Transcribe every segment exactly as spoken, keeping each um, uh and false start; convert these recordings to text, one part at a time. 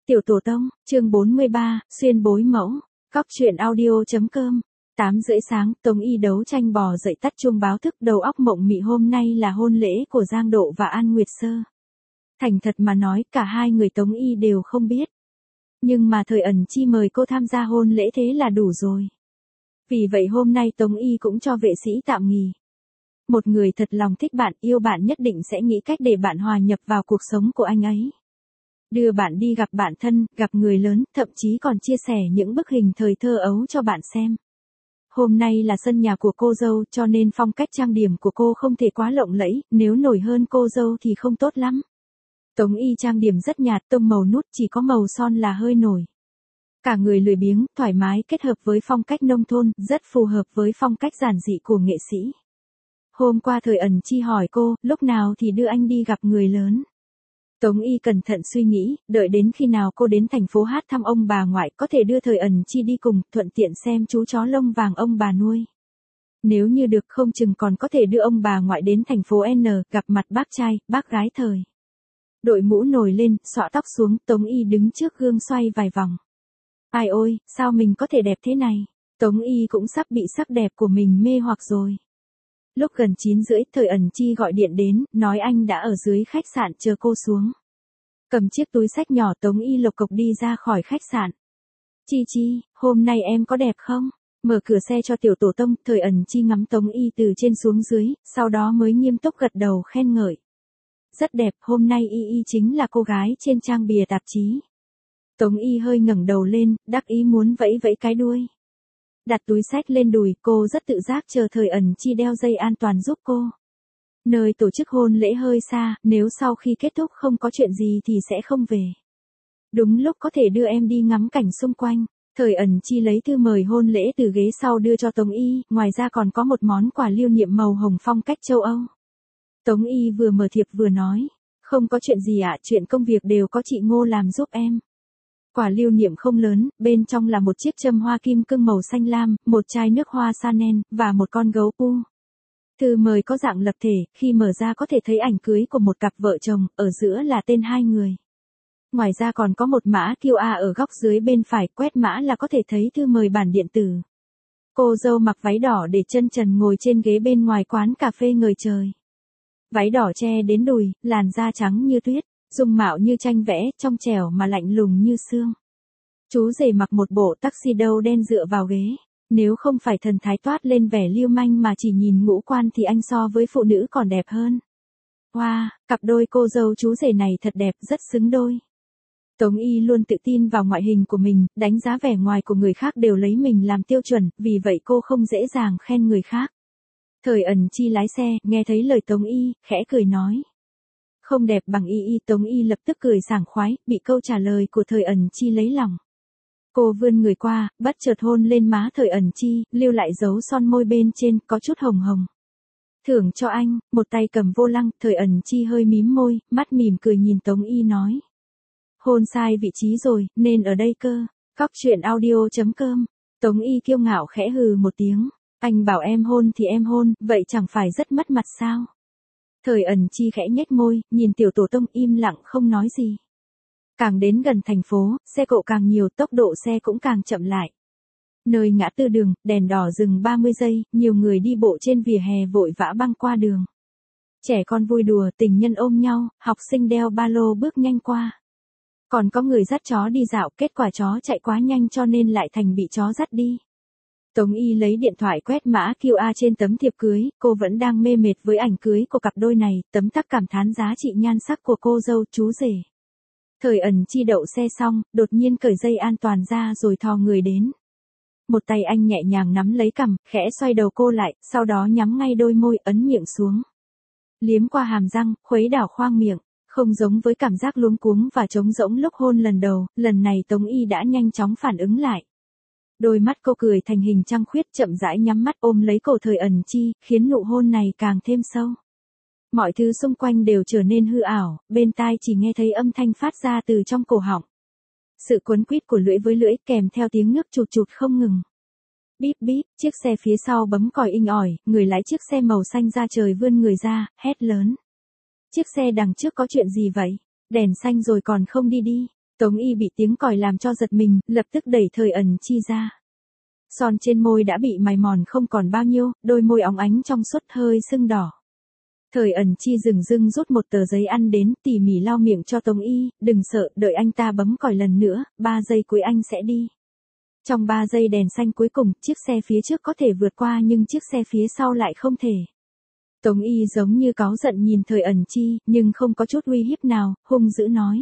Tiểu Tổ Tông, chương bốn mươi ba, xuyên bối mẫu, cóc truyện audio.com. tám rưỡi sáng, Tống Y đấu tranh bò dậy tắt chuông báo thức, đầu óc mộng mị. Hôm nay là hôn lễ của Giang Độ và An Nguyệt Sơ. Thành thật mà nói, cả hai người Tống Y đều không biết. Nhưng mà Thời Ẩn Chi mời cô tham gia hôn lễ thế là đủ rồi. Vì vậy hôm nay Tống Y cũng cho vệ sĩ tạm nghỉ. Một người thật lòng thích bạn, yêu bạn nhất định sẽ nghĩ cách để bạn hòa nhập vào cuộc sống của anh ấy. Đưa bạn đi gặp bạn thân, gặp người lớn, thậm chí còn chia sẻ những bức hình thời thơ ấu cho bạn xem. Hôm nay là sân nhà của cô dâu, cho nên phong cách trang điểm của cô không thể quá lộng lẫy, nếu nổi hơn cô dâu thì không tốt lắm. Tống Y trang điểm rất nhạt, tông màu nút, chỉ có màu son là hơi nổi. Cả người lười biếng, thoải mái kết hợp với phong cách nông thôn, rất phù hợp với phong cách giản dị của nghệ sĩ. Hôm qua Thời Ẩn Chi hỏi cô, lúc nào thì đưa anh đi gặp người lớn. Tống Y cẩn thận suy nghĩ, đợi đến khi nào cô đến thành phố hát thăm ông bà ngoại, có thể đưa Thời Ẩn Chi đi cùng, thuận tiện xem chú chó lông vàng ông bà nuôi. Nếu như được, không chừng còn có thể đưa ông bà ngoại đến thành phố N, gặp mặt bác trai, bác gái Thời. Đội mũ nổi lên, xõa tóc xuống, Tống Y đứng trước gương xoay vài vòng. Ai ôi, sao mình có thể đẹp thế này? Tống Y cũng sắp bị sắc đẹp của mình mê hoặc rồi. Lúc gần chín rưỡi, Thời Ẩn Chi gọi điện đến, nói anh đã ở dưới khách sạn chờ cô xuống. Cầm chiếc túi xách nhỏ, Tống Y lộc cộc đi ra khỏi khách sạn. Chi Chi, hôm nay em có đẹp không? Mở cửa xe cho Tiểu Tổ Tông, Thời Ẩn Chi ngắm Tống Y từ trên xuống dưới, sau đó mới nghiêm túc gật đầu khen ngợi. Rất đẹp, hôm nay Y Y chính là cô gái trên trang bìa tạp chí. Tống Y hơi ngẩng đầu lên, đắc ý muốn vẫy vẫy cái đuôi. Đặt túi xách lên đùi, cô rất tự giác chờ Thời Ẩn Chi đeo dây an toàn giúp cô. Nơi tổ chức hôn lễ hơi xa, nếu sau khi kết thúc không có chuyện gì thì sẽ không về. Đúng lúc có thể đưa em đi ngắm cảnh xung quanh. Thời Ẩn Chi lấy thư mời hôn lễ từ ghế sau đưa cho Tống Y, ngoài ra còn có một món quà lưu niệm màu hồng phong cách châu Âu. Tống Y vừa mở thiệp vừa nói, không có chuyện gì ạ, chuyện công việc đều có chị Ngô làm giúp em. Quả lưu niệm không lớn, bên trong là một chiếc châm hoa kim cương màu xanh lam, một chai nước hoa Chanel, và một con gấu pu. Thư mời có dạng lập thể, khi mở ra có thể thấy ảnh cưới của một cặp vợ chồng, ở giữa là tên hai người. Ngoài ra còn có một mã quy rờ ở góc dưới bên phải, quét mã là có thể thấy thư mời bản điện tử. Cô dâu mặc váy đỏ để chân trần ngồi trên ghế bên ngoài quán cà phê ngời trời. Váy đỏ che đến đùi, làn da trắng như tuyết. Dung mạo như tranh vẽ, trong trẻo mà lạnh lùng như xương. Chú rể mặc một bộ tuxedo đen dựa vào ghế. Nếu không phải thần thái toát lên vẻ lưu manh mà chỉ nhìn ngũ quan thì anh so với phụ nữ còn đẹp hơn. Wow, cặp đôi cô dâu chú rể này thật đẹp, rất xứng đôi. Tống Y luôn tự tin vào ngoại hình của mình, đánh giá vẻ ngoài của người khác đều lấy mình làm tiêu chuẩn, vì vậy cô không dễ dàng khen người khác. Thời Ẩn Chi lái xe, nghe thấy lời Tống Y, khẽ cười nói. Không đẹp bằng Y Y. Tống Y lập tức cười sảng khoái, bị câu trả lời của Thời Ẩn Chi lấy lòng. Cô vươn người qua, bất chợt hôn lên má Thời Ẩn Chi, lưu lại dấu son môi bên trên, có chút hồng hồng. Thưởng cho anh, một tay cầm vô lăng, Thời Ẩn Chi hơi mím môi, mắt mỉm cười nhìn Tống Y nói. Hôn sai vị trí rồi, nên ở đây cơ. Cóc truyện audio.com. Tống Y kiêu ngạo khẽ hừ một tiếng. Anh bảo em hôn thì em hôn, vậy chẳng phải rất mất mặt sao? Thời Ẩn Chi khẽ nhếch môi, nhìn Tiểu Tổ Tông im lặng không nói gì. Càng đến gần thành phố, xe cộ càng nhiều, tốc độ xe cũng càng chậm lại. Nơi ngã tư đường, đèn đỏ dừng ba mươi giây, nhiều người đi bộ trên vỉa hè vội vã băng qua đường. Trẻ con vui đùa, tình nhân ôm nhau, học sinh đeo ba lô bước nhanh qua. Còn có người dắt chó đi dạo, kết quả chó chạy quá nhanh cho nên lại thành bị chó dắt đi. Tống Y lấy điện thoại quét mã quy rờ trên tấm thiệp cưới, cô vẫn đang mê mệt với ảnh cưới của cặp đôi này, tấm tắc cảm thán giá trị nhan sắc của cô dâu chú rể. Thời Ẩn Chi đậu xe xong, đột nhiên cởi dây an toàn ra rồi thò người đến. Một tay anh nhẹ nhàng nắm lấy cằm, khẽ xoay đầu cô lại, sau đó nhắm ngay đôi môi, ấn miệng xuống. Liếm qua hàm răng, khuấy đảo khoang miệng, không giống với cảm giác luống cuống và trống rỗng lúc hôn lần đầu, lần này Tống Y đã nhanh chóng phản ứng lại. Đôi mắt cô cười thành hình trăng khuyết, chậm rãi nhắm mắt ôm lấy cổ Thời Ẩn Chi, khiến nụ hôn này càng thêm sâu. Mọi thứ xung quanh đều trở nên hư ảo, bên tai chỉ nghe thấy âm thanh phát ra từ trong cổ họng. Sự quấn quýt của lưỡi với lưỡi kèm theo tiếng nước chụt chụt không ngừng. Bíp bíp, chiếc xe phía sau bấm còi inh ỏi, người lái chiếc xe màu xanh da trời vươn người ra, hét lớn. Chiếc xe đằng trước có chuyện gì vậy? Đèn xanh rồi còn không đi đi. Tống Y bị tiếng còi làm cho giật mình, lập tức đẩy Thời Ẩn Chi ra. Son trên môi đã bị mài mòn không còn bao nhiêu, đôi môi óng ánh trong suốt hơi sưng đỏ. Thời Ẩn Chi dừng dưng rút một tờ giấy ăn đến, tỉ mỉ lau miệng cho Tống Y, đừng sợ, đợi anh ta bấm còi lần nữa, ba giây cuối anh sẽ đi. Trong ba giây đèn xanh cuối cùng, chiếc xe phía trước có thể vượt qua nhưng chiếc xe phía sau lại không thể. Tống Y giống như cáu giận nhìn Thời Ẩn Chi, nhưng không có chút uy hiếp nào, hung dữ nói.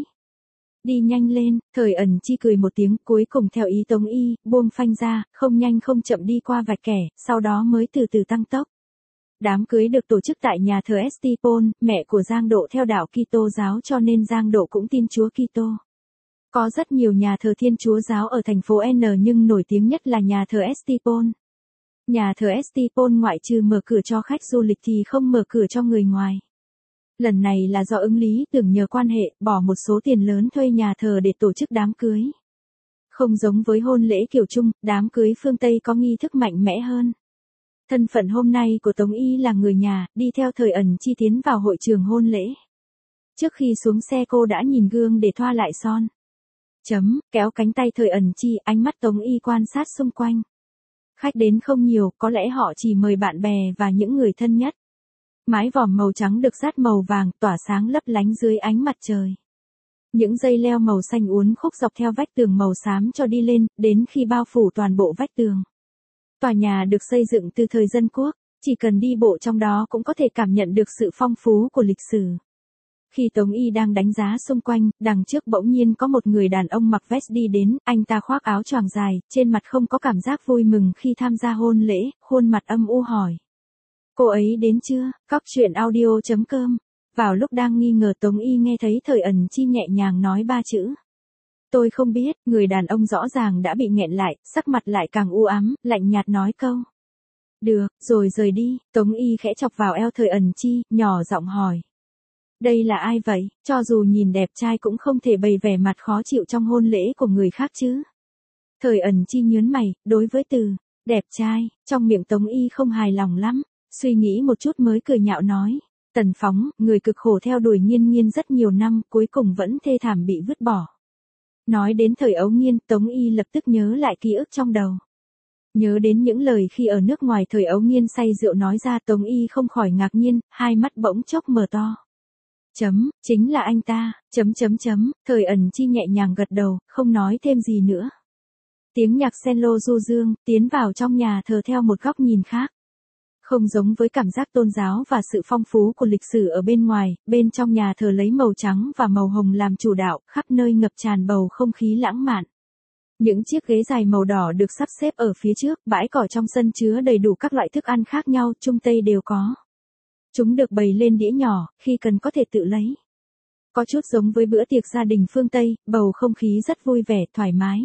Đi nhanh lên, Thời Ẩn Chi cười một tiếng, cuối cùng theo ý Tống Y, buông phanh ra, không nhanh không chậm đi qua vạch kẻ, sau đó mới từ từ tăng tốc. Đám cưới được tổ chức tại nhà thờ Estipon, mẹ của Giang Độ theo đạo Kitô giáo cho nên Giang Độ cũng tin Chúa Kitô. Có rất nhiều nhà thờ Thiên Chúa giáo ở thành phố N nhưng nổi tiếng nhất là nhà thờ Estipon. Nhà thờ Estipon ngoại trừ mở cửa cho khách du lịch thì không mở cửa cho người ngoài. Lần này là do ứng lý tưởng nhờ quan hệ, bỏ một số tiền lớn thuê nhà thờ để tổ chức đám cưới. Không giống với hôn lễ kiểu Trung, đám cưới phương Tây có nghi thức mạnh mẽ hơn. Thân phận hôm nay của Tống Y là người nhà, đi theo Thời Ẩn Chi tiến vào hội trường hôn lễ. Trước khi xuống xe cô đã nhìn gương để thoa lại son. Chấm, kéo cánh tay Thời Ẩn Chi, ánh mắt Tống Y quan sát xung quanh. Khách đến không nhiều, có lẽ họ chỉ mời bạn bè và những người thân nhất. Mái vòm màu trắng được dát màu vàng, tỏa sáng lấp lánh dưới ánh mặt trời. Những dây leo màu xanh uốn khúc dọc theo vách tường màu xám cho đi lên, đến khi bao phủ toàn bộ vách tường. Tòa nhà được xây dựng từ thời dân quốc, chỉ cần đi bộ trong đó cũng có thể cảm nhận được sự phong phú của lịch sử. Khi Tống Y đang đánh giá xung quanh, đằng trước bỗng nhiên có một người đàn ông mặc vest đi đến, anh ta khoác áo choàng dài, trên mặt không có cảm giác vui mừng khi tham gia hôn lễ, khuôn mặt âm u hỏi. Cô ấy đến chưa? Cóc truyện audio chấm com. Vào lúc đang nghi ngờ Tống Y nghe thấy Thời Ẩn Chi nhẹ nhàng nói ba chữ. Tôi không biết, người đàn ông rõ ràng đã bị nghẹn lại, sắc mặt lại càng u ám, lạnh nhạt nói câu. Được, rồi rời đi, Tống Y khẽ chọc vào eo Thời Ẩn Chi, nhỏ giọng hỏi. Đây là ai vậy, cho dù nhìn đẹp trai cũng không thể bày vẻ mặt khó chịu trong hôn lễ của người khác chứ. Thời Ẩn Chi nhớn mày, đối với từ, đẹp trai, trong miệng Tống Y không hài lòng lắm, suy nghĩ một chút mới cười nhạo nói. Tần Phóng, người cực khổ theo đuổi Nghiên Nghiên rất nhiều năm, cuối cùng vẫn thê thảm bị vứt bỏ. Nói đến thời Ấu Nghiên, Tống Y lập tức nhớ lại ký ức trong đầu. Nhớ đến những lời khi ở nước ngoài thời Ấu Nghiên say rượu nói ra, Tống Y không khỏi ngạc nhiên, hai mắt bỗng chốc mở to. Chấm, chính là anh ta, chấm chấm chấm, Thời Ẩn Chi nhẹ nhàng gật đầu, không nói thêm gì nữa. Tiếng nhạc cello du dương, tiến vào trong nhà thờ theo một góc nhìn khác. Không giống với cảm giác tôn giáo và sự phong phú của lịch sử ở bên ngoài, bên trong nhà thờ lấy màu trắng và màu hồng làm chủ đạo, khắp nơi ngập tràn bầu không khí lãng mạn. Những chiếc ghế dài màu đỏ được sắp xếp ở phía trước, bãi cỏ trong sân chứa đầy đủ các loại thức ăn khác nhau, Trung Tây đều có. Chúng được bày lên đĩa nhỏ, khi cần có thể tự lấy. Có chút giống với bữa tiệc gia đình phương Tây, bầu không khí rất vui vẻ, thoải mái.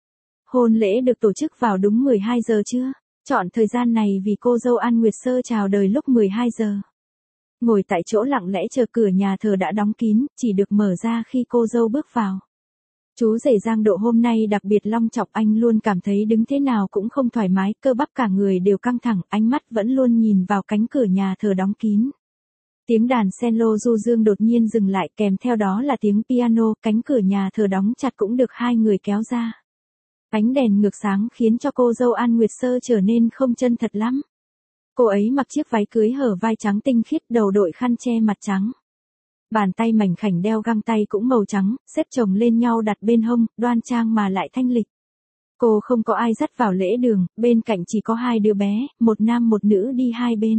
Hôn lễ được tổ chức vào đúng mười hai giờ trưa. Chọn thời gian này vì cô dâu An Nguyệt Sơ chào đời lúc mười hai giờ. Ngồi tại chỗ lặng lẽ chờ cửa nhà thờ đã đóng kín, chỉ được mở ra khi cô dâu bước vào. Chú rể Giang Độ hôm nay đặc biệt long trọng, anh luôn cảm thấy đứng thế nào cũng không thoải mái, cơ bắp cả người đều căng thẳng, ánh mắt vẫn luôn nhìn vào cánh cửa nhà thờ đóng kín. Tiếng đàn cello du dương đột nhiên dừng lại, kèm theo đó là tiếng piano, cánh cửa nhà thờ đóng chặt cũng được hai người kéo ra. Ánh đèn ngược sáng khiến cho cô dâu An Nguyệt Sơ trở nên không chân thật lắm. Cô ấy mặc chiếc váy cưới hở vai trắng tinh khiết, đầu đội khăn che mặt trắng. Bàn tay mảnh khảnh đeo găng tay cũng màu trắng, xếp chồng lên nhau đặt bên hông, đoan trang mà lại thanh lịch. Cô không có ai dắt vào lễ đường, bên cạnh chỉ có hai đứa bé, một nam một nữ đi hai bên.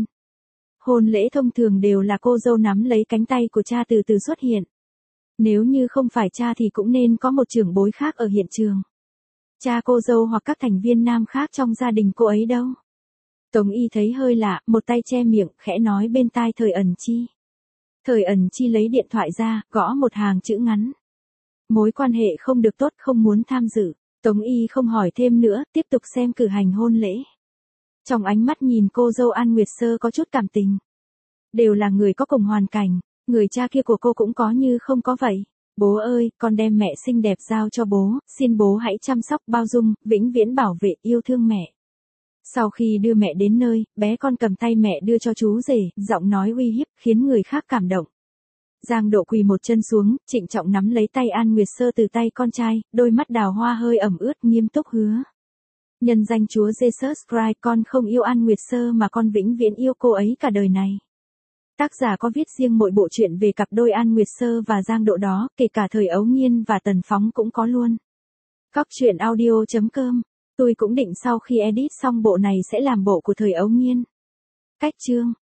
Hôn lễ thông thường đều là cô dâu nắm lấy cánh tay của cha từ từ xuất hiện. Nếu như không phải cha thì cũng nên có một trưởng bối khác ở hiện trường. Cha cô dâu hoặc các thành viên nam khác trong gia đình cô ấy đâu. Tống Y thấy hơi lạ, một tay che miệng, khẽ nói bên tai Thời Ẩn Chi. Thời Ẩn Chi lấy điện thoại ra, gõ một hàng chữ ngắn. Mối quan hệ không được tốt, không muốn tham dự. Tống Y không hỏi thêm nữa, tiếp tục xem cử hành hôn lễ. Trong ánh mắt nhìn cô dâu An Nguyệt Sơ có chút cảm tình. Đều là người có cùng hoàn cảnh, người cha kia của cô cũng có như không có vậy. Bố ơi, con đem mẹ xinh đẹp giao cho bố, xin bố hãy chăm sóc, bao dung, vĩnh viễn bảo vệ, yêu thương mẹ. Sau khi đưa mẹ đến nơi, bé con cầm tay mẹ đưa cho chú rể, giọng nói uy hiếp, khiến người khác cảm động. Giang Độ quỳ một chân xuống, trịnh trọng nắm lấy tay An Nguyệt Sơ từ tay con trai, đôi mắt đào hoa hơi ẩm ướt nghiêm túc hứa. Nhân danh Chúa Jesus Christ, con không yêu An Nguyệt Sơ mà con vĩnh viễn yêu cô ấy cả đời này. Tác giả có viết riêng mỗi bộ truyện về cặp đôi An Nguyệt Sơ và Giang Độ đó, kể cả thời Ấu Nghiên và Tần Phóng cũng có luôn. Cóc truyện audio chấm com. Tôi cũng định sau khi edit xong bộ này sẽ làm bộ của thời Ấu Nghiên. Cách chương